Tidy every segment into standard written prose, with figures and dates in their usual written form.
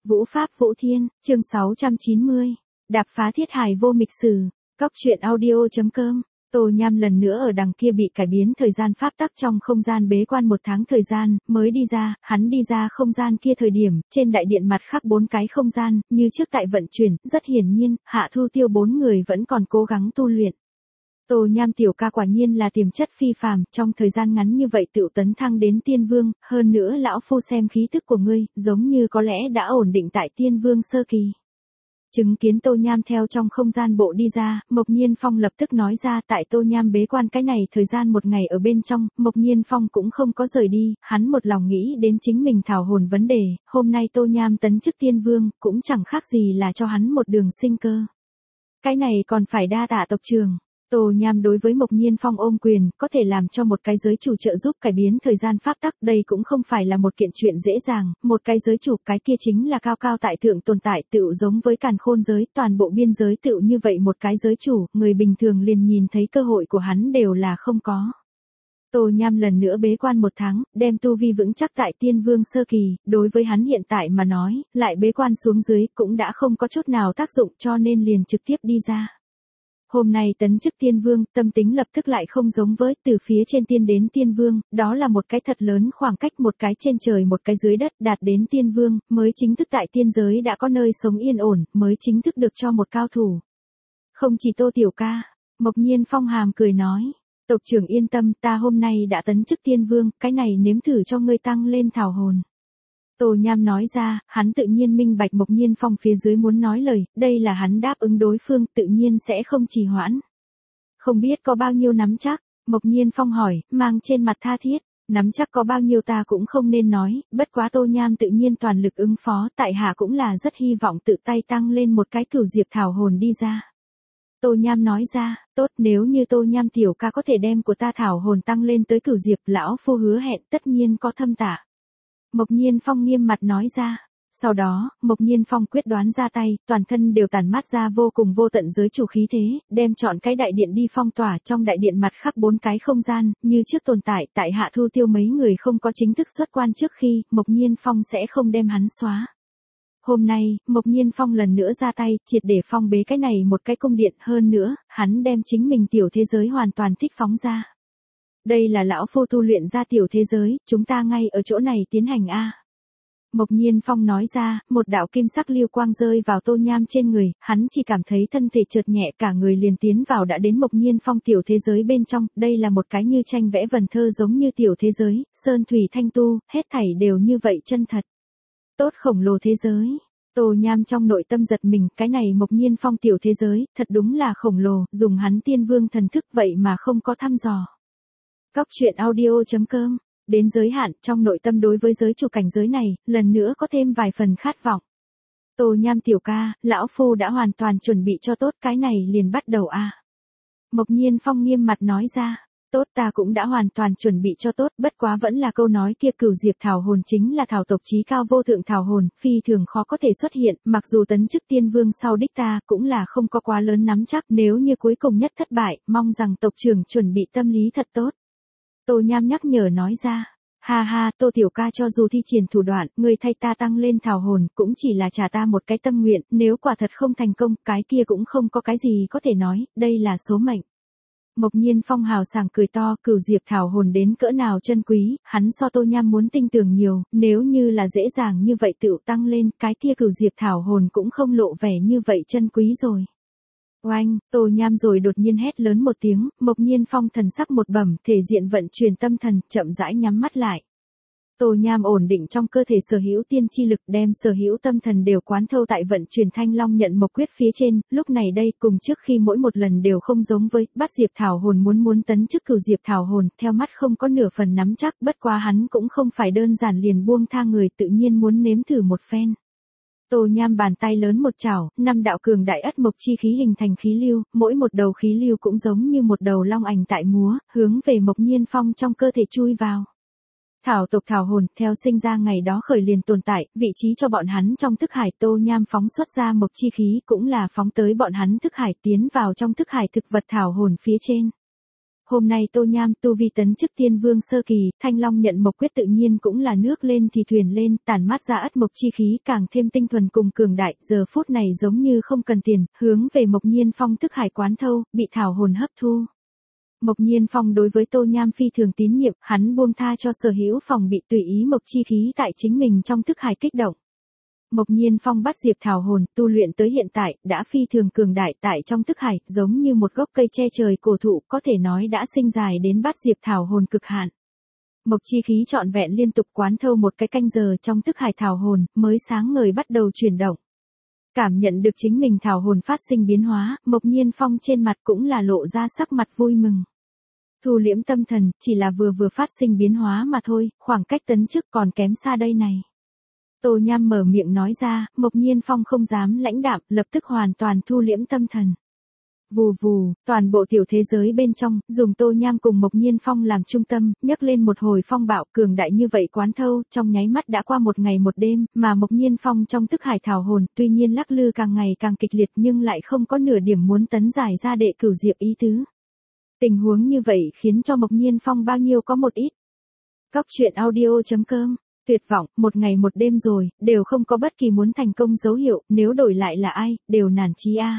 Vũ Pháp Vũ Thiên, chương 690. Đạp phá thiết hải vô mịch sử. Cóc truyện audio.com. Tô Nham lần nữa ở đằng kia bị cải biến thời gian pháp tắc trong không gian bế quan 1 tháng thời gian, mới đi ra, hắn đi ra không gian kia thời điểm, trên đại điện mặt khác 4 cái không gian, như trước tại vận chuyển, rất hiển nhiên, Hạ Thu Tiêu 4 người vẫn còn cố gắng tu luyện. Tô Nham tiểu ca quả nhiên là tiềm chất phi phàm, trong thời gian ngắn như vậy tựu tấn thăng đến tiên vương, hơn nữa lão phu xem khí tức của ngươi, giống như có lẽ đã ổn định tại tiên vương sơ kỳ. Chứng kiến Tô Nham theo trong không gian bộ đi ra, Mộc Nhiên Phong lập tức nói ra tại Tô Nham bế quan cái này thời gian 1 ngày ở bên trong, Mộc Nhiên Phong cũng không có rời đi, hắn một lòng nghĩ đến chính mình thảo hồn vấn đề, hôm nay Tô Nham tấn chức tiên vương, cũng chẳng khác gì là cho hắn một đường sinh cơ. Cái này còn phải đa tạ tộc trưởng. Tô Nham đối với Mộc Nhiên Phong ôm quyền, có thể làm cho một cái giới chủ trợ giúp cải biến thời gian pháp tắc, đây cũng không phải là một kiện chuyện dễ dàng, một cái giới chủ cái kia chính là cao cao tại thượng tồn tại tựu giống với càn khôn giới, toàn bộ biên giới tựu như vậy một cái giới chủ, người bình thường liền nhìn thấy cơ hội của hắn đều là không có. Tô Nham lần nữa bế quan 1 tháng, đem tu vi vững chắc tại tiên vương sơ kỳ, đối với hắn hiện tại mà nói, lại bế quan xuống dưới cũng đã không có chút nào tác dụng cho nên liền trực tiếp đi ra. Hôm nay tấn chức tiên vương, tâm tính lập tức lại không giống với từ phía trên tiên đến tiên vương, đó là một cái thật lớn khoảng cách, một cái trên trời một cái dưới đất, đạt đến tiên vương, mới chính thức tại tiên giới đã có nơi sống yên ổn, mới chính thức được cho một cao thủ. Không chỉ Tô tiểu ca, Mộc Nhiên Phong hàm cười nói, tộc trưởng yên tâm, ta hôm nay đã tấn chức tiên vương, cái này nếm thử cho ngươi tăng lên thảo hồn. Tô Nham nói ra, hắn tự nhiên minh bạch Mộc Nhiên Phong phía dưới muốn nói lời, đây là hắn đáp ứng đối phương, tự nhiên sẽ không trì hoãn. Không biết có bao nhiêu nắm chắc, Mộc Nhiên Phong hỏi, mang trên mặt tha thiết, nắm chắc có bao nhiêu ta cũng không nên nói, bất quá Tô Nham tự nhiên toàn lực ứng phó, tại hạ cũng là rất hy vọng tự tay tăng lên một cái cửu diệp thảo hồn đi ra. Tô Nham nói ra, tốt, nếu như Tô Nham tiểu ca có thể đem của ta thảo hồn tăng lên tới cửu diệp, lão phu hứa hẹn tất nhiên có thâm tạ. Mộc Nhiên Phong nghiêm mặt nói ra. Sau đó, Mộc Nhiên Phong quyết đoán ra tay, toàn thân đều tản mát ra vô cùng vô tận giới chủ khí thế, đem chọn cái đại điện đi phong tỏa, trong đại điện mặt khắc 4 cái không gian, như trước tồn tại, tại Hạ Thu Tiêu mấy người không có chính thức xuất quan trước khi, Mộc Nhiên Phong sẽ không đem hắn xóa. Hôm nay, Mộc Nhiên Phong lần nữa ra tay, triệt để phong bế cái này một cái cung điện, hơn nữa, hắn đem chính mình tiểu thế giới hoàn toàn thích phóng ra. Đây là lão phu tu luyện ra tiểu thế giới, chúng ta ngay ở chỗ này tiến hành a. Mộc Nhiên Phong nói ra, một đạo kim sắc lưu quang rơi vào Tô Nham trên người, hắn chỉ cảm thấy thân thể chợt nhẹ, cả người liền tiến vào đã đến Mộc Nhiên Phong tiểu thế giới bên trong, đây là một cái như tranh vẽ vần thơ giống như tiểu thế giới, sơn thủy thanh tu, hết thảy đều như vậy chân thật. Tốt khổng lồ thế giới. Tô Nham trong nội tâm giật mình, cái này Mộc Nhiên Phong tiểu thế giới, thật đúng là khổng lồ, dùng hắn tiên vương thần thức vậy mà không có thăm dò. Cóc truyện audio.com. Đến giới hạn, trong nội tâm đối với giới chủ cảnh giới này, lần nữa có thêm vài phần khát vọng. Tô Nham tiểu ca, lão phu đã hoàn toàn chuẩn bị cho tốt, cái này liền bắt đầu a. Mộc Nhiên Phong nghiêm mặt nói ra, tốt, ta cũng đã hoàn toàn chuẩn bị cho tốt, bất quá vẫn là câu nói kia, cửu diệp thảo hồn chính là thảo tộc chí cao vô thượng thảo hồn, phi thường khó có thể xuất hiện, mặc dù tấn chức tiên vương sau đích ta cũng là không có quá lớn nắm chắc, nếu như cuối cùng nhất thất bại, mong rằng tộc trưởng chuẩn bị tâm lý thật tốt. Tô Nham nhắc nhở nói ra, ha ha, Tô tiểu ca cho dù thi triển thủ đoạn, người thay ta tăng lên thảo hồn, cũng chỉ là trả ta một cái tâm nguyện, nếu quả thật không thành công, cái kia cũng không có cái gì có thể nói, đây là số mệnh. Mộc Nhiên Phong hào sảng cười to, cửu diệp thảo hồn đến cỡ nào chân quý, hắn so Tô Nham muốn tinh tường nhiều, nếu như là dễ dàng như vậy tự tăng lên, cái kia cửu diệp thảo hồn cũng không lộ vẻ như vậy chân quý rồi. Oanh, Tô Nham rồi đột nhiên hét lớn một tiếng, Mộc Nhiên Phong thần sắc một bẩm, thể diện vận chuyển tâm thần, chậm rãi nhắm mắt lại. Tô Nham ổn định trong cơ thể sở hữu tiên chi lực, đem sở hữu tâm thần đều quán thâu tại vận chuyển thanh long nhận mộc quyết phía trên, lúc này đây cùng trước khi mỗi một lần đều không giống với, bắt diệp thảo hồn muốn tấn chức cửu diệp thảo hồn, theo mắt không có nửa phần nắm chắc, bất quá hắn cũng không phải đơn giản liền buông tha người, tự nhiên muốn nếm thử một phen. Tô Nham bàn tay lớn một chảo, 5 đạo cường đại ất mộc chi khí hình thành khí lưu, mỗi một đầu khí lưu cũng giống như một đầu long ảnh tại múa, hướng về Mộc Nhiên Phong trong cơ thể chui vào. Thảo tộc thảo hồn, theo sinh ra ngày đó khởi liền tồn tại, vị trí cho bọn hắn trong thức hải, Tô Nham phóng xuất ra mộc chi khí cũng là phóng tới bọn hắn thức hải, tiến vào trong thức hải thực vật thảo hồn phía trên. hôm nay Tô Nham tu vi tấn chức Tiên Vương sơ kỳ, Thanh Long nhận mộc quyết tự nhiên cũng là nước lên thì thuyền lên, tản mát ra ất mộc chi khí càng thêm tinh thuần cùng cường đại, giờ phút này giống như không cần tiền, hướng về Mộc Nhiên Phong thức hải quán thâu, bị thảo hồn hấp thu. Mộc Nhiên Phong đối với Tô Nham phi thường tín nhiệm, hắn buông tha cho sở hữu phòng bị tùy ý mộc chi khí tại chính mình trong thức hải kích động. Mộc Nhiên Phong bắt diệp thảo hồn, tu luyện tới hiện tại, đã phi thường cường đại tại trong thức hải, giống như một gốc cây che trời cổ thụ, có thể nói đã sinh dài đến bắt diệp thảo hồn cực hạn. Mộc chi khí trọn vẹn liên tục quán thâu một cái canh giờ trong thức hải thảo hồn, mới sáng ngời bắt đầu chuyển động. Cảm nhận được chính mình thảo hồn phát sinh biến hóa, Mộc Nhiên Phong trên mặt cũng là lộ ra sắc mặt vui mừng. Thu liễm tâm thần, chỉ là vừa phát sinh biến hóa mà thôi, khoảng cách tấn chức còn kém xa đây này. Tô Nham mở miệng nói ra, Mộc Nhiên Phong không dám lãnh đạm, lập tức hoàn toàn thu liễm tâm thần. Vù vù, toàn bộ tiểu thế giới bên trong, dùng Tô Nham cùng Mộc Nhiên Phong làm trung tâm, nhấc lên một hồi phong bạo cường đại như vậy quán thâu, trong nháy mắt đã qua một ngày một đêm, mà Mộc Nhiên Phong trong thức hải thảo hồn, tuy nhiên lắc lư càng ngày càng kịch liệt nhưng lại không có nửa điểm muốn tấn giải ra đệ cửu diệp ý tứ. Tình huống như vậy khiến cho Mộc Nhiên Phong bao nhiêu có một ít. Cóc truyện audio.com. Tuyệt vọng, một ngày một đêm rồi, đều không có bất kỳ muốn thành công dấu hiệu, nếu đổi lại là ai, đều nản chí a.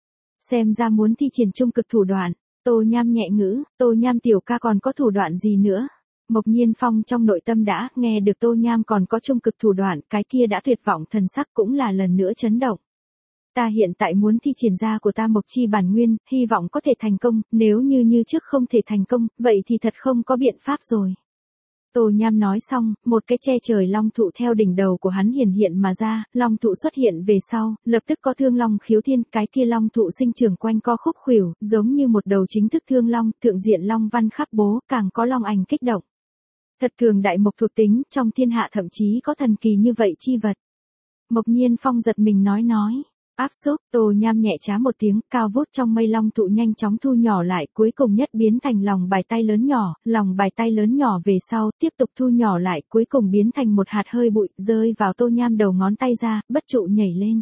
Xem ra muốn thi triển trung cực thủ đoạn. Tô Nham nhẹ ngữ, Tô Nham tiểu ca còn có thủ đoạn gì nữa? Mộc Nhiên Phong trong nội tâm đã nghe được Tô Nham còn có trung cực thủ đoạn, cái kia đã tuyệt vọng thần sắc cũng là lần nữa chấn động. Ta hiện tại muốn thi triển ra của ta mộc chi bản nguyên, hy vọng có thể thành công, nếu như trước không thể thành công, vậy thì thật không có biện pháp rồi. Tô Nham nói xong, một cái che trời long thụ theo đỉnh đầu của hắn hiện mà ra, long thụ xuất hiện về sau, lập tức có thương long khiếu thiên, cái kia long thụ sinh trưởng quanh co khúc khuỷu, giống như một đầu chính thức thương long, thượng diện long văn khắc bố, càng có long ảnh kích động. Thật cường đại mộc thuộc tính, trong thiên hạ thậm chí có thần kỳ như vậy chi vật. Mộc Nhiên Phong giật mình nói. Áp xúc, Tô Nham nhẹ trá một tiếng, cao vút trong mây long thụ nhanh chóng thu nhỏ lại, cuối cùng nhất biến thành lòng bàn tay lớn nhỏ, lòng bàn tay lớn nhỏ về sau, tiếp tục thu nhỏ lại, cuối cùng biến thành một hạt hơi bụi, rơi vào Tô Nham đầu ngón tay ra, bất trụ nhảy lên.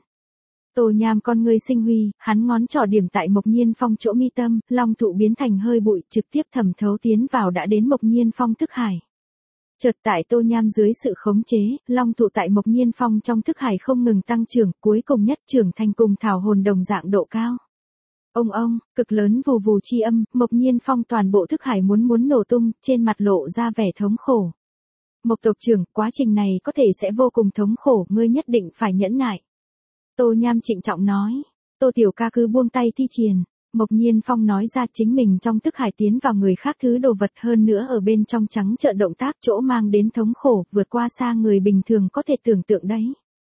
Tô Nham con ngươi sinh huy, hắn ngón trỏ điểm tại Mộc Nhiên Phong chỗ mi tâm, long thụ biến thành hơi bụi, trực tiếp thẩm thấu tiến vào đã đến Mộc Nhiên Phong thức hải. Chợt tại Tô Nham dưới sự khống chế, long thụ tại Mộc Nhiên Phong trong thức hải không ngừng tăng trưởng, cuối cùng nhất trưởng thành cùng thảo hồn đồng dạng độ cao. Ông, cực lớn vù vù chi âm, Mộc Nhiên Phong toàn bộ thức hải muốn nổ tung, trên mặt lộ ra vẻ thống khổ. Mộc tộc trưởng, quá trình này có thể sẽ vô cùng thống khổ, ngươi nhất định phải nhẫn nại. Tô Nham trịnh trọng nói, Tô tiểu ca cứ buông tay thi triển. Mộc Nhiên Phong nói ra chính mình trong thức hải tiến vào người khác thứ đồ vật hơn nữa ở bên trong trắng trợn động tác chỗ mang đến thống khổ vượt qua xa người bình thường có thể tưởng tượng đấy.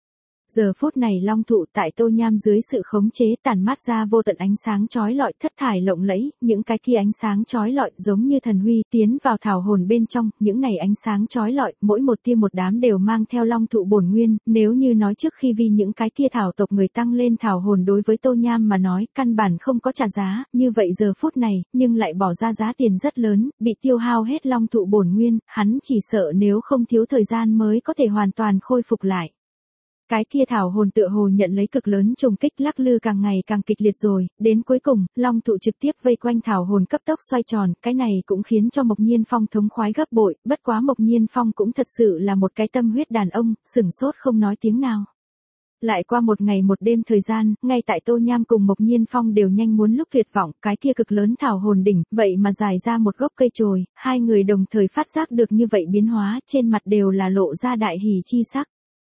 Giờ phút này long thụ tại Tô Nham dưới sự khống chế tản mát ra vô tận ánh sáng chói lọi thất thải lộng lẫy, những cái kia ánh sáng chói lọi giống như thần huy tiến vào thảo hồn bên trong, những này ánh sáng chói lọi, mỗi một tia một đám đều mang theo long thụ bổn nguyên, nếu như nói trước khi vì những cái kia thảo tộc người tăng lên thảo hồn đối với Tô Nham mà nói, căn bản không có trả giá, như vậy giờ phút này, nhưng lại bỏ ra giá tiền rất lớn, bị tiêu hao hết long thụ bổn nguyên, hắn chỉ sợ nếu không thiếu thời gian mới có thể hoàn toàn khôi phục lại. Cái kia thảo hồn tựa hồ nhận lấy cực lớn trùng kích lắc lư càng ngày càng kịch liệt rồi, đến cuối cùng, long thụ trực tiếp vây quanh thảo hồn cấp tốc xoay tròn, cái này cũng khiến cho Mộc Nhiên Phong thống khoái gấp bội, bất quá Mộc Nhiên Phong cũng thật sự là một cái tâm huyết đàn ông, sửng sốt không nói tiếng nào. Lại qua một ngày một đêm thời gian, ngay tại Tô Nham cùng Mộc Nhiên Phong đều nhanh muốn lúc tuyệt vọng, cái kia cực lớn thảo hồn đỉnh, vậy mà dài ra một gốc cây chồi, hai người đồng thời phát giác được như vậy biến hóa, trên mặt đều là lộ ra đại hỉ chi sắc.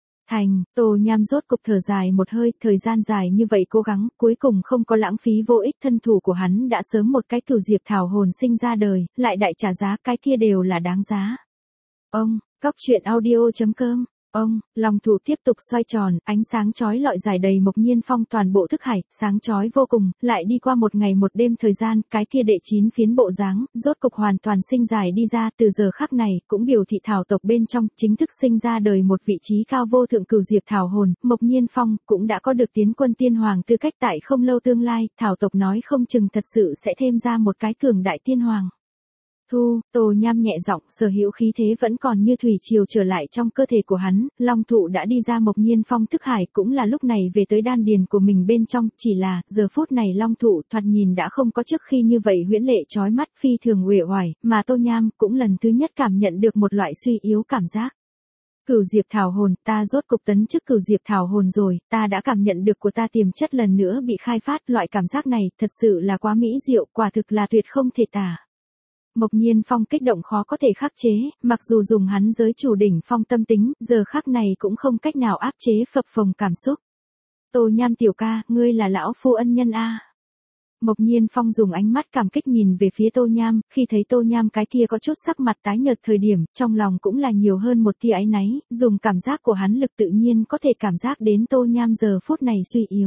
Tô Nham rốt cục thở dài một hơi, thời gian dài như vậy cố gắng, cuối cùng không có lãng phí vô ích, thân thủ của hắn đã sớm một cái cửu diệp thảo hồn sinh ra đời, lại đại trả giá, cái kia đều là đáng giá. Cóc truyện audio.com. Long thụ tiếp tục xoay tròn, ánh sáng chói lọi dài đầy Mộc Nhiên Phong toàn bộ thức hải, sáng chói vô cùng, lại đi qua một ngày một đêm thời gian, cái kia đệ 9 phiến bộ dáng, rốt cục hoàn toàn sinh dài đi ra, từ giờ khắc này, cũng biểu thị thảo tộc bên trong, chính thức sinh ra đời một vị trí cao vô thượng cửu diệp thảo hồn, Mộc Nhiên Phong, cũng đã có được tiến quân tiên hoàng tư cách tại không lâu tương lai, thảo tộc nói không chừng thật sự sẽ thêm ra một cái cường đại tiên hoàng. Thu, Tô Nham nhẹ giọng, sở hữu khí thế vẫn còn như thủy triều trở lại trong cơ thể của hắn, long thụ đã đi ra Mộc Nhiên Phong thức hải, cũng là lúc này về tới đan điền của mình bên trong, chỉ là, giờ phút này long thụ thoạt nhìn đã không có trước khi như vậy huyễn lệ chói mắt phi thường uể oải, mà Tô Nham cũng lần thứ nhất cảm nhận được một loại suy yếu cảm giác. Cửu diệp thảo hồn, ta rốt cục tấn chức cửu diệp thảo hồn rồi, ta đã cảm nhận được của ta tiềm chất lần nữa bị khai phát, loại cảm giác này thật sự là quá mỹ diệu, quả thực là tuyệt không thể tả. Mộc Nhiên Phong kích động khó có thể khắc chế, mặc dù dùng hắn giới chủ đỉnh phong tâm tính, giờ khắc này cũng không cách nào áp chế phập phồng cảm xúc. Tô Nham tiểu ca, ngươi là lão phu ân nhân a. Mộc Nhiên Phong dùng ánh mắt cảm kích nhìn về phía Tô Nham, khi thấy Tô Nham cái kia có chút sắc mặt tái nhợt thời điểm, trong lòng cũng là nhiều hơn một tia áy náy, dùng cảm giác của hắn lực tự nhiên có thể cảm giác đến Tô Nham giờ phút này suy yếu.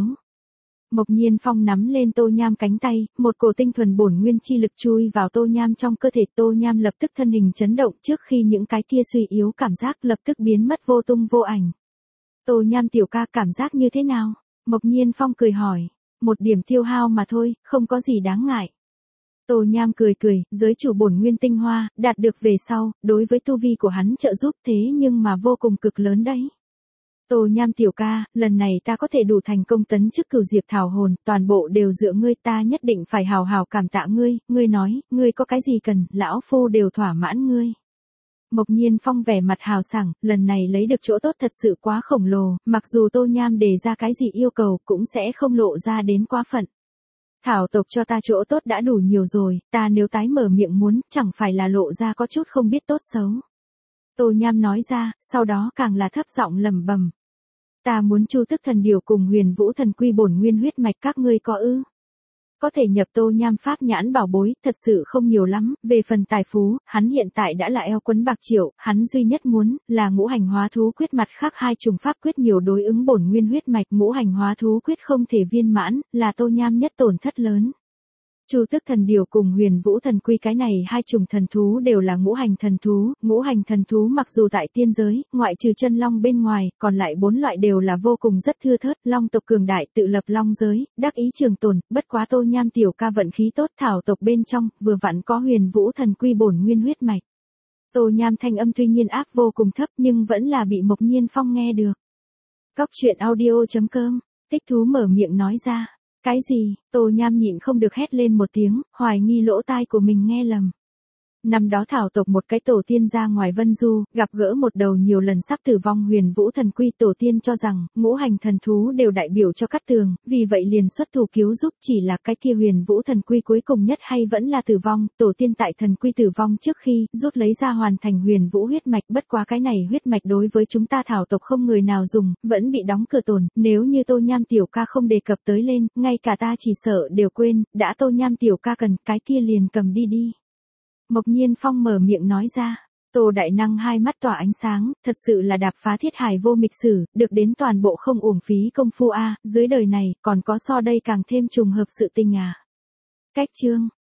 Mộc Nhiên Phong nắm lên Tô Nham cánh tay, một cổ tinh thuần bổn nguyên chi lực chui vào Tô Nham trong cơ thể, Tô Nham lập tức thân hình chấn động, trước khi những cái tia suy yếu cảm giác lập tức biến mất vô tung vô ảnh. Tô Nham tiểu ca cảm giác như thế nào? Mộc Nhiên Phong cười hỏi. Một điểm tiêu hao mà thôi, không có gì đáng ngại. Tô Nham cười cười, giới chủ bổn nguyên tinh hoa, đạt được về sau, đối với tu vi của hắn trợ giúp thế nhưng mà vô cùng cực lớn đấy. Tô Nham tiểu ca, lần này ta có thể đủ thành công tấn chức cửu diệp thảo hồn, toàn bộ đều dựa ngươi, ta nhất định phải hào hào cảm tạ ngươi, ngươi nói, ngươi có cái gì cần, lão phu đều thỏa mãn ngươi. Mộc Nhiên Phong vẻ mặt hào sảng, lần này lấy được chỗ tốt thật sự quá khổng lồ, mặc dù Tô Nham đề ra cái gì yêu cầu cũng sẽ không lộ ra đến quá phận. Thảo tộc cho ta chỗ tốt đã đủ nhiều rồi, ta nếu tái mở miệng muốn, chẳng phải là lộ ra có chút không biết tốt xấu. Tô Nham nói ra, sau đó càng là thấp giọng lẩm bẩm. Ta muốn Chu Tức Thần Điểu cùng Huyền Vũ Thần Quy bổn nguyên huyết mạch, các ngươi có ư? Có thể nhập Tô Nham pháp nhãn bảo bối, thật sự không nhiều lắm, về phần tài phú, hắn hiện tại đã là eo quấn bạc triệu, hắn duy nhất muốn, là ngũ hành hóa thú quyết, mặt khác hai trùng pháp quyết nhiều đối ứng bổn nguyên huyết mạch, ngũ hành hóa thú quyết không thể viên mãn, là Tô Nham nhất tổn thất lớn. Chu Tức Thần Điểu cùng Huyền Vũ Thần Quy cái này hai chủng thần thú đều là ngũ hành thần thú mặc dù tại tiên giới, ngoại trừ chân long bên ngoài, còn lại 4 loại đều là vô cùng rất thưa thớt, long tộc cường đại tự lập long giới, đắc ý trường tồn, bất quá Tô Nham tiểu ca vận khí tốt, thảo tộc bên trong, vừa vặn có Huyền Vũ Thần Quy bổn nguyên huyết mạch. Tô Nham thanh âm tuy nhiên áp vô cùng thấp nhưng vẫn là bị Mộc Nhiên Phong nghe được. Cóc truyện audio.com, Tích Thú mở miệng nói ra. Cái gì? Tô Nham nhịn không được hét lên một tiếng, hoài nghi lỗ tai của mình nghe lầm. Năm đó thảo tộc một cái tổ tiên ra ngoài Vân Du, gặp gỡ một đầu nhiều lần sắp tử vong Huyền Vũ Thần Quy, tổ tiên cho rằng, ngũ hành thần thú đều đại biểu cho Cát Tường, vì vậy liền xuất thủ cứu giúp, chỉ là cái kia Huyền Vũ Thần Quy cuối cùng nhất hay vẫn là tử vong, tổ tiên tại thần quy tử vong trước khi, rút lấy ra hoàn thành Huyền Vũ huyết mạch, bất quá cái này huyết mạch đối với chúng ta thảo tộc không người nào dùng, vẫn bị đóng cửa tồn, nếu như Tô Nham tiểu ca không đề cập tới lên, ngay cả ta chỉ sợ đều quên, đã Tô Nham tiểu ca cần, cái kia liền cầm đi đi. Mộc Nhiên Phong mở miệng nói ra, Tô đại năng hai mắt tỏa ánh sáng, thật sự là đạp phá thiết hải vô mịch sử, được đến toàn bộ không uổng phí công phu a, dưới đời này, còn có so đây càng thêm trùng hợp sự tình à. Cách chương